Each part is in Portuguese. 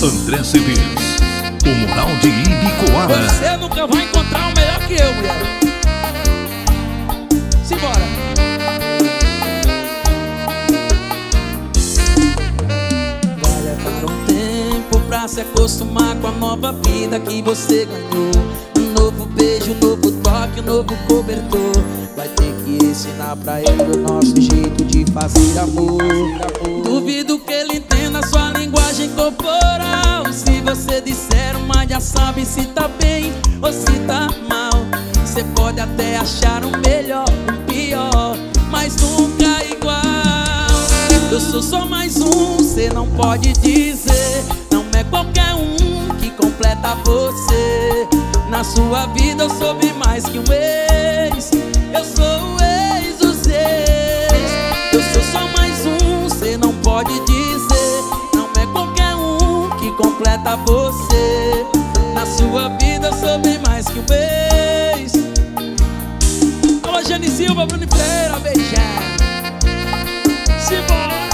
André CDs, o Moral de Ibicoara. Você nunca vai encontrar um melhor que eu, mulher. Simbora. Vai levar um tempo pra se acostumar com a nova vida que você ganhou. Um novo beijo, um novo toque, um novo cobertor. Vai ter que ensinar pra ele o nosso jeito de fazer amor. Duvido que ele entenda a sua linguagem corporal. Se você disser uma, já sabe se tá bem ou se tá mal. Você pode até achar um melhor, um pior, mas nunca igual. Eu sou só mais um, cê não pode dizer. Não é qualquer um que completa você. Na sua vida eu soube mais que um ex. Eu sou o ex dos ex. Eu sou só mais um, cê não pode dizer. Não é qualquer um que completa você. Na sua vida eu soube mais que um ex. Alô, Jane Silva, Bruno Freira, beijar. Simbora.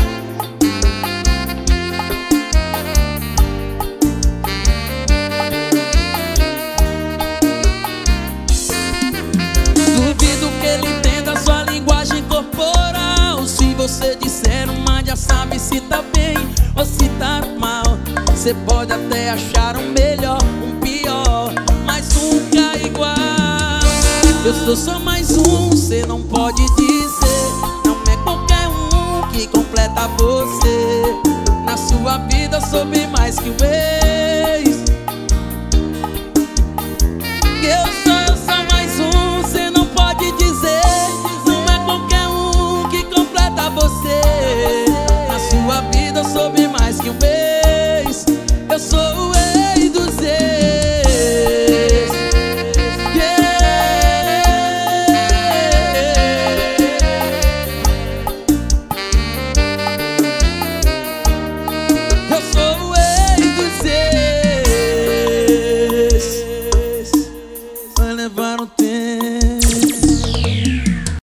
Duvido que ele entenda a sua linguagem corporal. Se você disser uma, já sabe se tá bem ou se tá mal. Você pode até achar um melhor, um pior, mas nunca igual. Eu sou só mais um, cê não pode dizer. Não é qualquer um que completa você. Na sua vida eu soube mais que um ex. Eu sou só mais um, cê não pode dizer. Não é qualquer um que completa você.